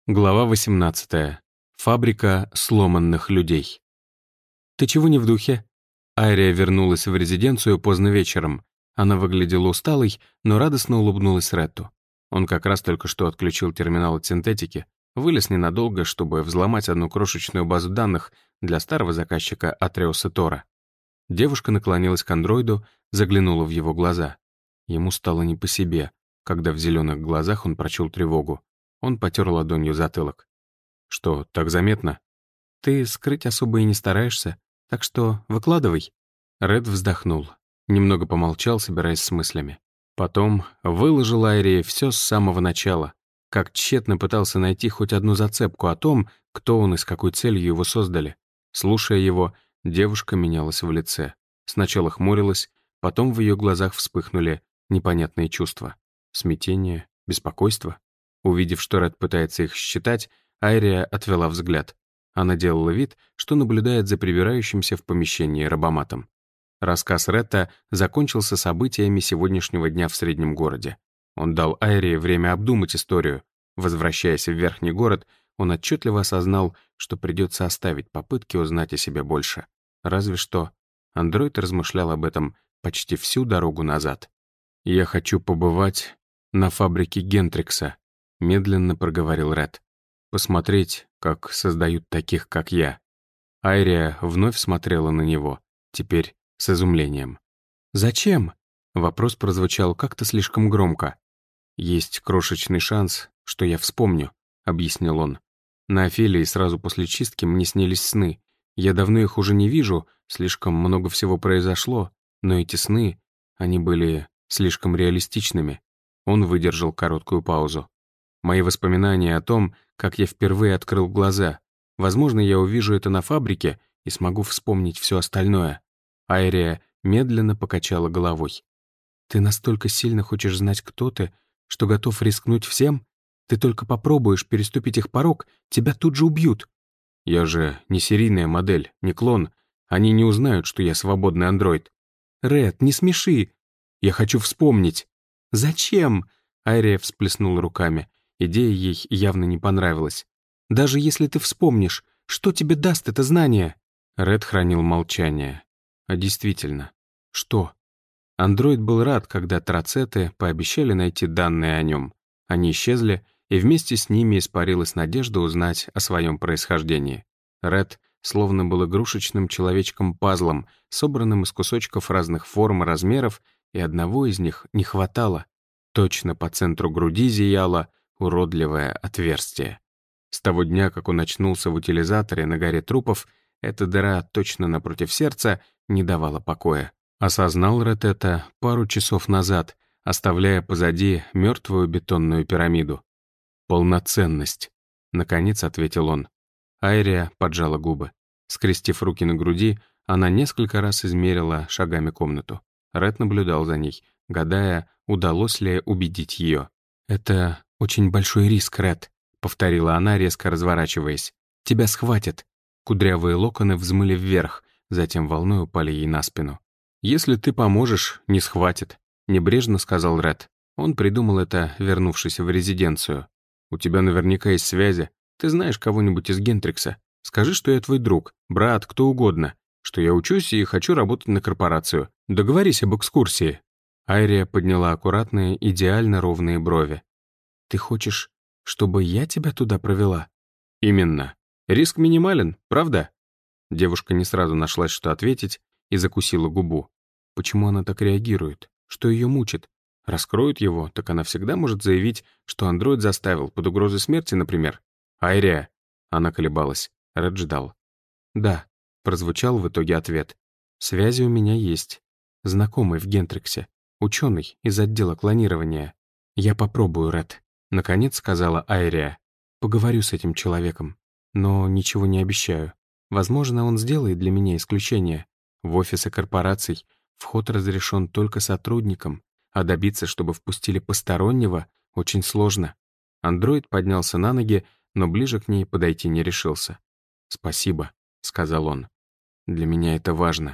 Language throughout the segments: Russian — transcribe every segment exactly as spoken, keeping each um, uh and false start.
Глава восемнадцатая. Фабрика сломанных людей. «Ты чего не в духе?» Айрия вернулась в резиденцию поздно вечером. Она выглядела усталой, но радостно улыбнулась Ретту. Он как раз только что отключил терминал от синтетики, вылез ненадолго, чтобы взломать одну крошечную базу данных для старого заказчика Атреуса Тора. Девушка наклонилась к андроиду, заглянула в его глаза. Ему стало не по себе, когда в зеленых глазах он прочел тревогу. Он потер ладонью затылок. «Что, так заметно?» «Ты скрыть особо и не стараешься, так что выкладывай». Ред вздохнул. Немного помолчал, собираясь с мыслями. Потом выложил Айрии все с самого начала, как тщетно пытался найти хоть одну зацепку о том, кто он и с какой целью его создали. Слушая его, девушка менялась в лице. Сначала хмурилась, потом в ее глазах вспыхнули непонятные чувства. Смятение, беспокойство. Увидев, что Ред пытается их считать, Айрия отвела взгляд. Она делала вид, что наблюдает за прибирающимся в помещении рабоматом. Рассказ Ретта закончился событиями сегодняшнего дня в среднем городе. Он дал Айрии время обдумать историю. Возвращаясь в верхний город, он отчетливо осознал, что придется оставить попытки узнать о себе больше. Разве что андроид размышлял об этом почти всю дорогу назад. «Я хочу побывать на фабрике Гентрикса», — медленно проговорил Ред. «Посмотреть, как создают таких, как я». Айрия вновь смотрела на него, теперь с изумлением. «Зачем?» — вопрос прозвучал как-то слишком громко. «Есть крошечный шанс, что я вспомню», — объяснил он. «На Офелии сразу после чистки мне снились сны. Я давно их уже не вижу, слишком много всего произошло, но эти сны, они были слишком реалистичными». Он выдержал короткую паузу. Мои воспоминания о том, как я впервые открыл глаза. Возможно, я увижу это на фабрике и смогу вспомнить все остальное. Айрия медленно покачала головой. «Ты настолько сильно хочешь знать, кто ты, что готов рискнуть всем? Ты только попробуешь переступить их порог, тебя тут же убьют». «Я же не серийная модель, не клон. Они не узнают, что я свободный андроид». «Ред, не смеши. Я хочу вспомнить». «Зачем?» — Айрия всплеснула руками. Идея ей явно не понравилась. «Даже если ты вспомнишь, что тебе даст это знание?» Ред хранил молчание. А действительно, что? Андроид был рад, когда трацеты пообещали найти данные о нем. Они исчезли, и вместе с ними испарилась надежда узнать о своем происхождении. Ред словно был игрушечным человечком-пазлом, собранным из кусочков разных форм и размеров, и одного из них не хватало. Точно по центру груди зияло уродливое отверстие. С того дня, как он очнулся в утилизаторе на горе трупов, эта дыра точно напротив сердца не давала покоя. Осознал Ред это пару часов назад, оставляя позади мертвую бетонную пирамиду. «Полноценность», — наконец ответил он. Айрия поджала губы. Скрестив руки на груди, она несколько раз измерила шагами комнату. Ред наблюдал за ней, гадая, удалось ли убедить ее. «Это очень большой риск, Ред», — повторила она, резко разворачиваясь. «Тебя схватят». Кудрявые локоны взмыли вверх, затем волной упали ей на спину. «Если ты поможешь, не схватит», — небрежно сказал Ред. Он придумал это, вернувшись в резиденцию. «У тебя наверняка есть связи. Ты знаешь кого-нибудь из Гентрикса. Скажи, что я твой друг, брат, кто угодно, что я учусь и хочу работать на корпорацию. Договорись об экскурсии». Айрия подняла аккуратные, идеально ровные брови. «Ты хочешь, чтобы я тебя туда провела?» «Именно. Риск минимален, правда?» Девушка не сразу нашлась, что ответить, и закусила губу. Почему она так реагирует? Что ее мучит? Раскроют его, так она всегда может заявить, что андроид заставил, под угрозой смерти, например. «Айрия!» Она колебалась. Ред ждал. «Да», — прозвучал в итоге ответ. «Связи у меня есть. Знакомый в Гентриксе. Ученый из отдела клонирования. Я попробую, Ред», — наконец сказала Айрия. «Поговорю с этим человеком. Но ничего не обещаю. Возможно, он сделает для меня исключение. В офисы корпораций вход разрешен только сотрудникам, а добиться, чтобы впустили постороннего, очень сложно». Андроид поднялся на ноги, но ближе к ней подойти не решился. «Спасибо», — сказал он. «Для меня это важно.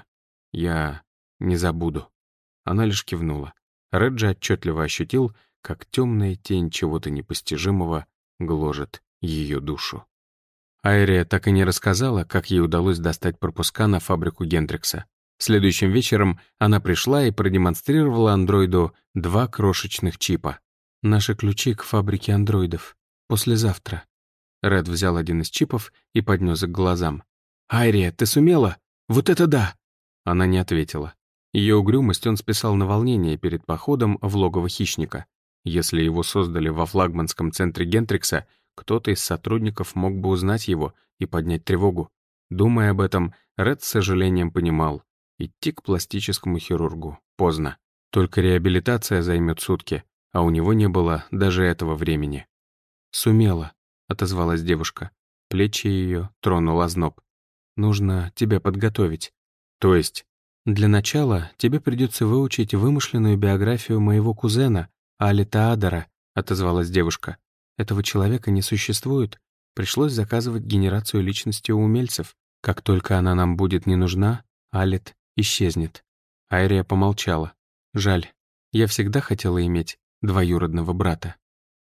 Я не забуду». Она лишь кивнула. Реджи отчетливо ощутил, как темная тень чего-то непостижимого гложет ее душу. Айрия так и не рассказала, как ей удалось достать пропуска на фабрику Гендрикса. Следующим вечером она пришла и продемонстрировала андроиду два крошечных чипа. «Наши ключи к фабрике андроидов. Послезавтра». Ред взял один из чипов и поднес к глазам. «Айрия, ты сумела? Вот это да!» Она не ответила. Ее угрюмость он списал на волнение перед походом в логово хищника. Если его создали во флагманском центре Гентрикса, кто-то из сотрудников мог бы узнать его и поднять тревогу. Думая об этом, Ред с сожалением понимал. Идти к пластическому хирургу поздно. Только реабилитация займет сутки, а у него не было даже этого времени. «Сумела», — отозвалась девушка. Плечи ее тронул озноб. «Нужно тебя подготовить. То есть, для начала тебе придется выучить вымышленную биографию моего кузена, Алита Адара», — отозвалась девушка. «Этого человека не существует. Пришлось заказывать генерацию личности у умельцев. Как только она нам будет не нужна, Алит исчезнет». Айрия помолчала. «Жаль. Я всегда хотела иметь двоюродного брата».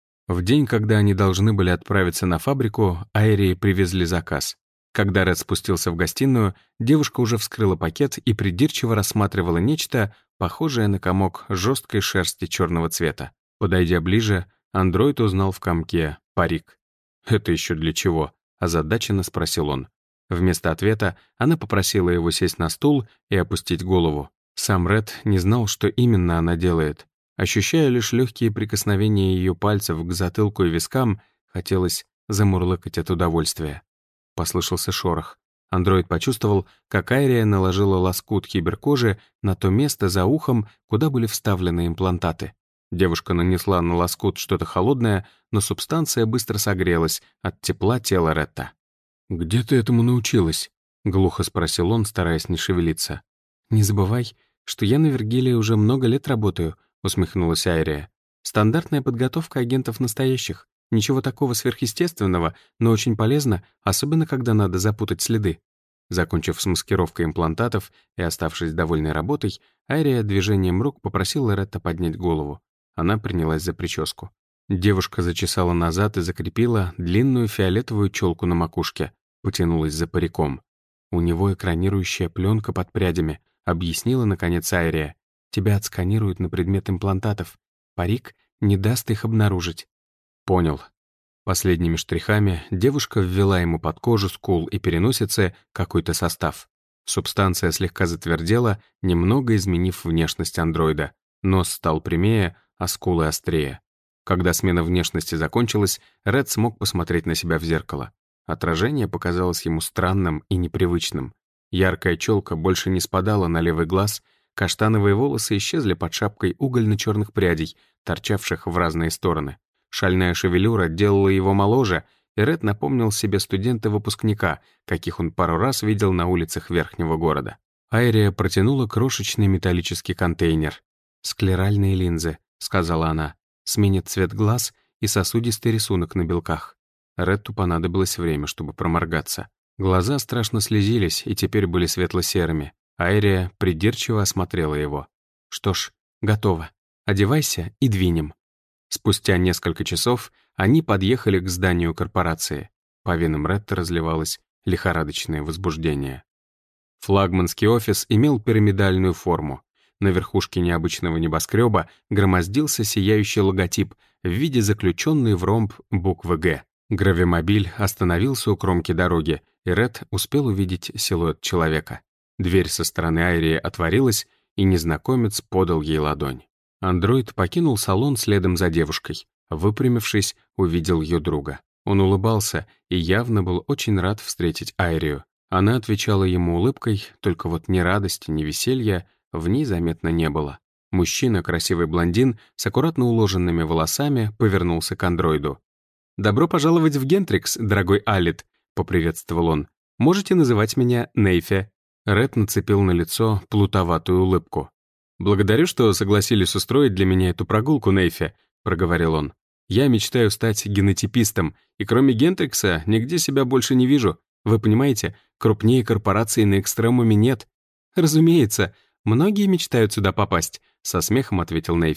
В день, когда они должны были отправиться на фабрику, Айрии привезли заказ. Когда Ред спустился в гостиную, девушка уже вскрыла пакет и придирчиво рассматривала нечто, похожее на комок жесткой шерсти черного цвета. Подойдя ближе, андроид узнал в комке парик. «Это еще для чего?» — озадаченно спросил он. Вместо ответа она попросила его сесть на стул и опустить голову. Сам Ред не знал, что именно она делает. Ощущая лишь легкие прикосновения ее пальцев к затылку и вискам, хотелось замурлыкать от удовольствия. Послышался шорох. Андроид почувствовал, как Айрия наложила лоскут киберкожи на то место за ухом, куда были вставлены имплантаты. Девушка нанесла на лоскут что-то холодное, но субстанция быстро согрелась от тепла тела Ретта. «Где ты этому научилась?» — глухо спросил он, стараясь не шевелиться. «Не забывай, что я на Вергилии уже много лет работаю», — усмехнулась Айрия. «Стандартная подготовка агентов настоящих. Ничего такого сверхъестественного, но очень полезно, особенно когда надо запутать следы». Закончив с маскировкой имплантатов и оставшись довольной работой, Айрия движением рук попросила Ретта поднять голову. Она принялась за прическу. Девушка зачесала назад и закрепила длинную фиолетовую челку на макушке, потянулась за париком. «У него экранирующая пленка под прядями», — объяснила, наконец, Айрия. «Тебя отсканируют на предмет имплантатов. Парик не даст их обнаружить». «Понял». Последними штрихами девушка ввела ему под кожу, скул и переносице какой-то состав. Субстанция слегка затвердела, немного изменив внешность андроида. Нос стал прямее, а скулы острее. Когда смена внешности закончилась, Ред смог посмотреть на себя в зеркало. Отражение показалось ему странным и непривычным. Яркая челка больше не спадала на левый глаз, каштановые волосы исчезли под шапкой угольно-черных прядей, торчавших в разные стороны. Шальная шевелюра делала его моложе, и Ред напомнил себе студента-выпускника, каких он пару раз видел на улицах верхнего города. Айрия протянула крошечный металлический контейнер. «Склеральные линзы», — сказала она. «Сменит цвет глаз и сосудистый рисунок на белках». Редду понадобилось время, чтобы проморгаться. Глаза страшно слезились и теперь были светло-серыми. Айрия придирчиво осмотрела его. «Что ж, готово. Одевайся и двинем». Спустя несколько часов они подъехали к зданию корпорации. По венам Ретта разливалось лихорадочное возбуждение. Флагманский офис имел пирамидальную форму. На верхушке необычного небоскреба громоздился сияющий логотип в виде заключенной в ромб буквы «Г». Гравимобиль остановился у кромки дороги, и Ред успел увидеть силуэт человека. Дверь со стороны Айрии отворилась, и незнакомец подал ей ладонь. Андроид покинул салон следом за девушкой. Выпрямившись, увидел ее друга. Он улыбался и явно был очень рад встретить Айрию. Она отвечала ему улыбкой, только вот ни радости, ни веселья в ней заметно не было. Мужчина, красивый блондин, с аккуратно уложенными волосами, повернулся к андроиду. «Добро пожаловать в Гентрикс, дорогой Алит», — поприветствовал он. «Можете называть меня Нейфе». Ред нацепил на лицо плутоватую улыбку. «Благодарю, что согласились устроить для меня эту прогулку, Нейфе», — проговорил он. «Я мечтаю стать генотипистом, и кроме Гентрикса нигде себя больше не вижу. Вы понимаете, крупнее корпорации на экстремуме нет». «Разумеется, многие мечтают сюда попасть», — со смехом ответил Нейфе.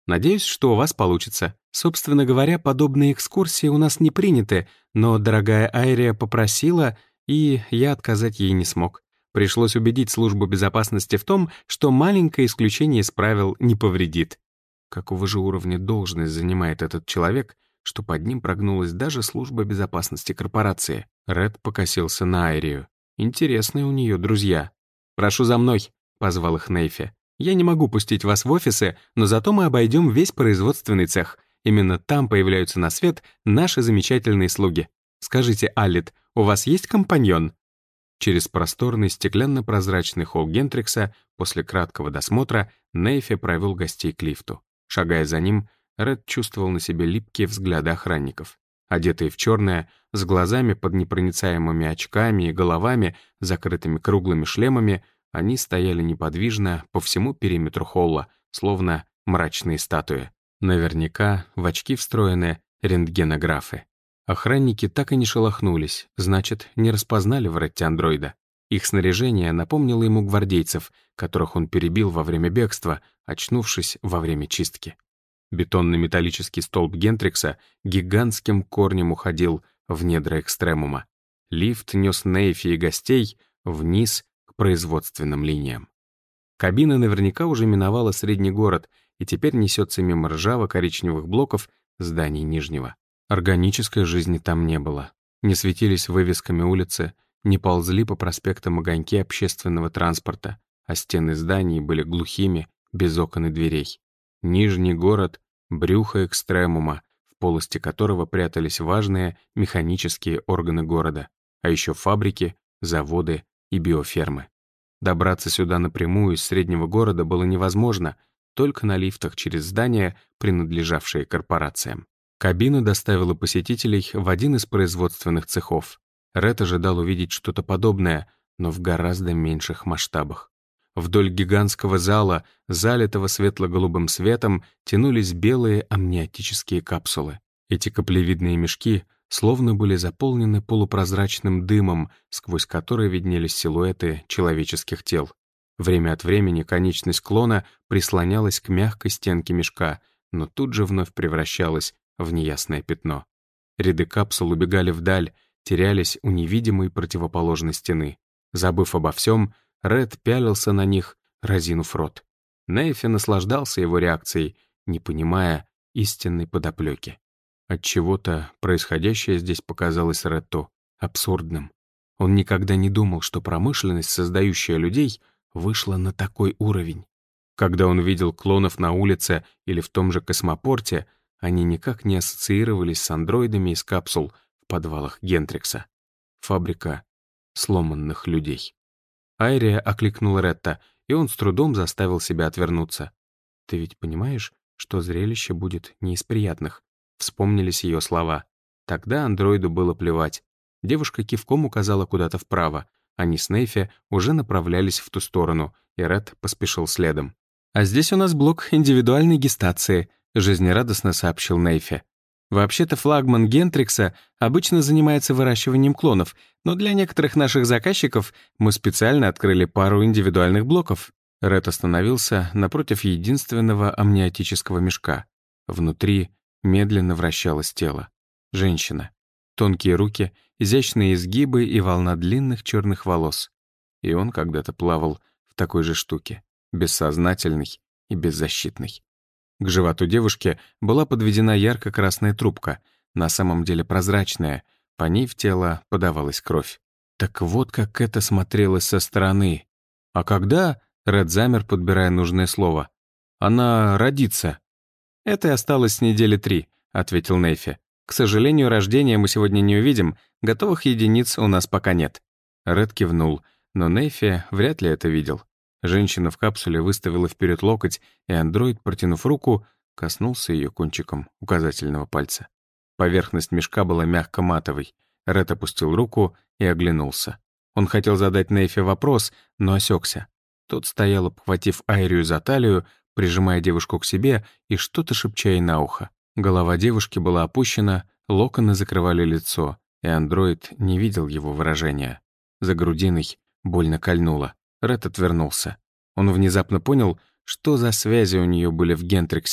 Надеюсь, что у вас получится. Собственно говоря, подобные экскурсии у нас не приняты, но дорогая Айрия попросила, и я отказать ей не смог. Пришлось убедить службу безопасности в том, что маленькое исключение из правил не повредит. Какого же уровня должность занимает этот человек, что под ним прогнулась даже служба безопасности корпорации? Ред покосился на Айрию. Интересные у нее друзья. «Прошу за мной», — позвал их Нейфи. «Я не могу пустить вас в офисы, но зато мы обойдем весь производственный цех. Именно там появляются на свет наши замечательные слуги. Скажите, Аллит, у вас есть компаньон?» Через просторный стеклянно-прозрачный холл Гентрикса после краткого досмотра Нейфи провел гостей к лифту. Шагая за ним, Ред чувствовал на себе липкие взгляды охранников. Одетые в черное, с глазами под непроницаемыми очками и головами, закрытыми круглыми шлемами, они стояли неподвижно по всему периметру холла, словно мрачные статуи. Наверняка в очки встроены рентгенографы. Охранники так и не шелохнулись, значит, не распознали в Ретте андроида. Их снаряжение напомнило ему гвардейцев, которых он перебил во время бегства, очнувшись во время чистки. Бетонный металлический столб Гентрикса гигантским корнем уходил в недра экстремума. Лифт нес Нейфи и гостей вниз к производственным линиям. Кабина наверняка уже миновала средний город и теперь несется мимо ржаво-коричневых блоков зданий Нижнего. Органической жизни там не было. Не светились вывесками улицы, не ползли по проспектам огоньки общественного транспорта, а стены зданий были глухими, без окон и дверей. Нижний город — брюхо экстремума, в полости которого прятались важные механические органы города, а еще фабрики, заводы и биофермы. Добраться сюда напрямую из среднего города было невозможно, только на лифтах через здания, принадлежавшие корпорациям. Кабина доставила посетителей в один из производственных цехов. Ред ожидал увидеть что-то подобное, но в гораздо меньших масштабах. Вдоль гигантского зала, залитого светло-голубым светом, тянулись белые амниотические капсулы. Эти каплевидные мешки словно были заполнены полупрозрачным дымом, сквозь который виднелись силуэты человеческих тел. Время от времени конечность клона прислонялась к мягкой стенке мешка, но тут же вновь превращалась в неясное пятно. Ряды капсул убегали вдаль, терялись у невидимой противоположной стены. Забыв обо всем, Ред пялился на них, разинув рот. Нейфи наслаждался его реакцией, не понимая истинной подоплеки. Отчего-то происходящее здесь показалось Ретту абсурдным. Он никогда не думал, что промышленность, создающая людей, вышла на такой уровень. Когда он видел клонов на улице или в том же космопорте, они никак не ассоциировались с андроидами из капсул в подвалах Гентрикса. Фабрика сломанных людей. Айрия окликнула Ретта, и он с трудом заставил себя отвернуться. «Ты ведь понимаешь, что зрелище будет не из приятных?» Вспомнились ее слова. Тогда андроиду было плевать. Девушка кивком указала куда-то вправо. Они с Нейфи уже направлялись в ту сторону, и Ред поспешил следом. «А здесь у нас блок индивидуальной гестации», — жизнерадостно сообщил Нейфи. «Вообще-то флагман Гентрикса обычно занимается выращиванием клонов, но для некоторых наших заказчиков мы специально открыли пару индивидуальных блоков». Ред остановился напротив единственного амниотического мешка. Внутри медленно вращалось тело. Женщина. Тонкие руки, изящные изгибы и волна длинных черных волос. И он когда-то плавал в такой же штуке, бессознательный и беззащитный. К животу девушки была подведена ярко-красная трубка, на самом деле прозрачная, по ней в тело подавалась кровь. Так вот как это смотрелось со стороны. А когда, Ред замер, подбирая нужное слово, она родится? «Это и осталось с недели три», — ответил Нейфи. «К сожалению, рождения мы сегодня не увидим, готовых единиц у нас пока нет». Ред кивнул, но Нейфи вряд ли это видел. Женщина в капсуле выставила вперед локоть, и андроид, протянув руку, коснулся ее кончиком указательного пальца. Поверхность мешка была мягко-матовой. Ред опустил руку и оглянулся. Он хотел задать Нейфи вопрос, но осекся. Тот стоял, обхватив Айрию за талию, прижимая девушку к себе и что-то шепча ей на ухо. Голова девушки была опущена, локоны закрывали лицо, и андроид не видел его выражения. За грудиной больно кольнуло. Ред отвернулся. Он внезапно понял, что за связи у нее были в Гентриксе,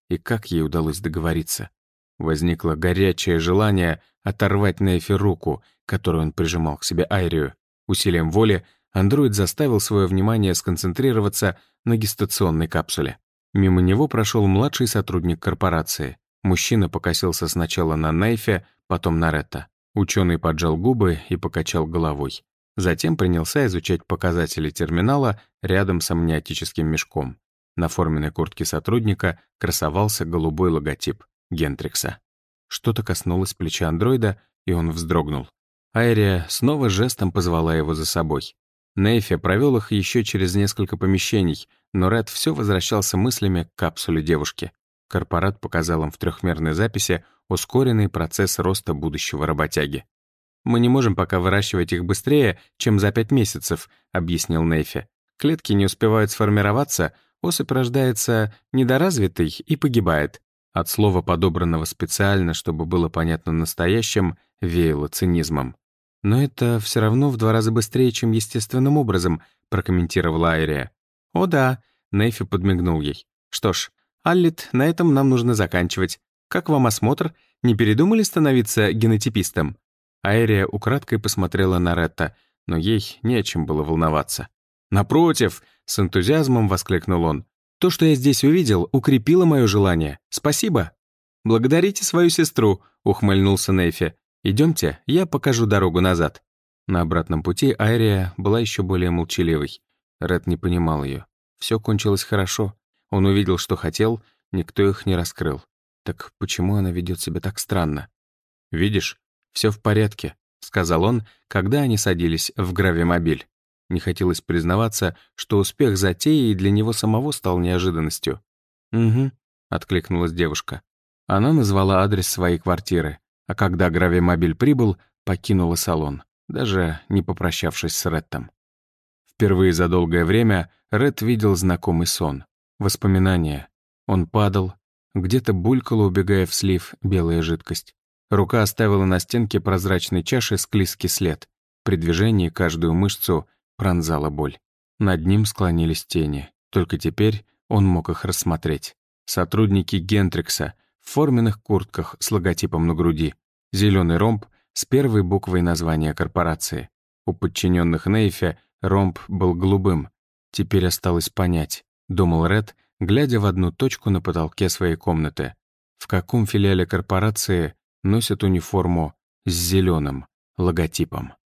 И как ей удалось договориться? Возникло горячее желание оторвать Нейфе руку, которую он прижимал к себе Айрию. Усилием воли андроид заставил свое внимание сконцентрироваться на гестационной капсуле. Мимо него прошел младший сотрудник корпорации. Мужчина покосился сначала на Нейфе, потом на Ретта. Ученый поджал губы и покачал головой. Затем принялся изучать показатели терминала рядом с амниотическим мешком. На форменной куртке сотрудника красовался голубой логотип Гентрикса. Что-то коснулось плеча андроида, и он вздрогнул. Айрия снова жестом позвала его за собой. Нейфе провел их еще через несколько помещений, но Ред все возвращался мыслями к капсуле девушки. Корпорат показал им в трехмерной записи ускоренный процесс роста будущего работяги. «Мы не можем пока выращивать их быстрее, чем за пять месяцев», — объяснил Нейфе. «Клетки не успевают сформироваться, особь рождается недоразвитой и погибает». От слова, подобранного специально, чтобы было понятно настоящим, веяло цинизмом. «Но это все равно в два раза быстрее, чем естественным образом», — прокомментировала Айрия. «О да», — Нейфе подмигнул ей. «Что ж, Аллит, на этом нам нужно заканчивать. Как вам осмотр? Не передумали становиться генотипистом?» Айрия украдкой посмотрела на Ретта, но ей не о чем было волноваться. «Напротив!» — с энтузиазмом воскликнул он. «То, что я здесь увидел, укрепило мое желание. Спасибо!» «Благодарите свою сестру!» — ухмыльнулся Нейфе. «Идемте, я покажу дорогу назад». На обратном пути Айрия была еще более молчаливой. Ред не понимал ее. Все кончилось хорошо. Он увидел, что хотел, никто их не раскрыл. Так почему она ведет себя так странно? «Видишь, все в порядке», — сказал он, когда они садились в гравимобиль. Не хотелось признаваться, что успех затеи для него самого стал неожиданностью. «Угу», — откликнулась девушка. Она назвала адрес своей квартиры, а когда гравимобиль прибыл, покинула салон, даже не попрощавшись с Реттом. Впервые за долгое время Ред видел знакомый сон. Воспоминания. Он падал, где-то булькала, убегая в слив, белая жидкость. Рука оставила на стенке прозрачной чаши склизкий след. При движении каждую мышцу пронзала боль. Над ним склонились тени. Только теперь он мог их рассмотреть. Сотрудники Гентрикса в форменных куртках с логотипом на груди. Зеленый ромб с первой буквой названия корпорации. У подчиненных Нейфе ромб был голубым. Теперь осталось понять, думал Ред, глядя в одну точку на потолке своей комнаты. В каком филиале корпорации носят униформу с зеленым логотипом?